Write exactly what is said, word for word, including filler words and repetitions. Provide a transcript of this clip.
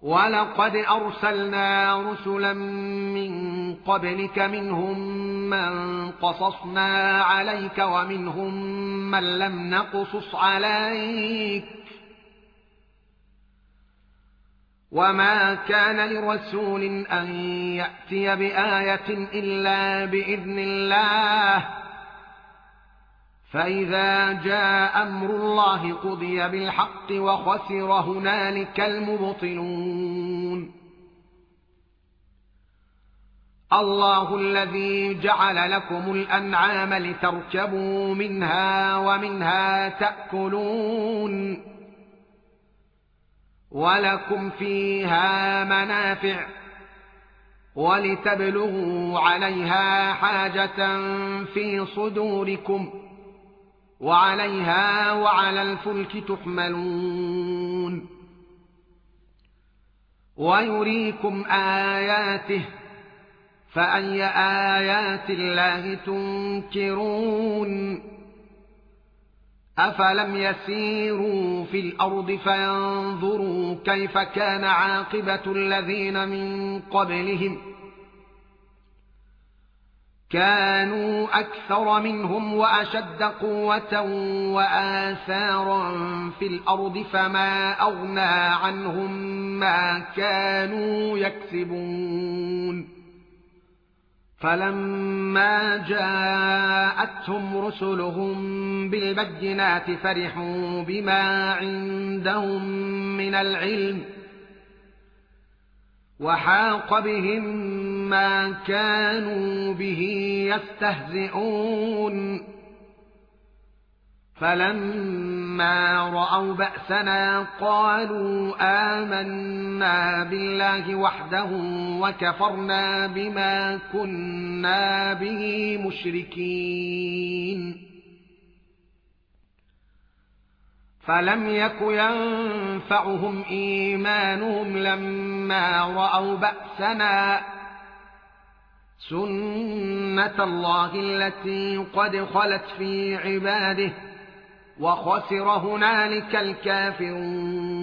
ولقد أرسلنا رسلا من قبلك منهم من قصصنا عليك ومنهم من لم نقصص عليك وما كان لرسول أن يأتي بآية إلا بإذن الله فإذا جاء أمر الله قضي بالحق وخسر هنالك المبطلون الله الذي جعل لكم الأنعام لتركبوا منها ومنها تأكلون ولكم فيها منافع ولتبلغوا عليها حاجة في صدوركم وعليها وعلى الفلك تحملون ويريكم آياته فأي آيات الله تنكرون أفلم يسيروا في الأرض فينظروا كيف كان عاقبة الذين من قبلهم كانوا أكثر منهم وأشد قوة وآثارا في الأرض فما أغنى عنهم ما كانوا يكسبون فلما جاءتهم رسلهم بالبينات فرحوا بما عندهم من العلم وحاق بهم ما كانوا به يستهزئون فلما رأوا بأسنا قالوا آمنا بالله وحده وكفرنا بما كنا به مشركين فلم يك ينفعهم إيمانهم لما رأوا بأسنا سنة الله التي قد خلت في عباده وخسر هنالك الكافرون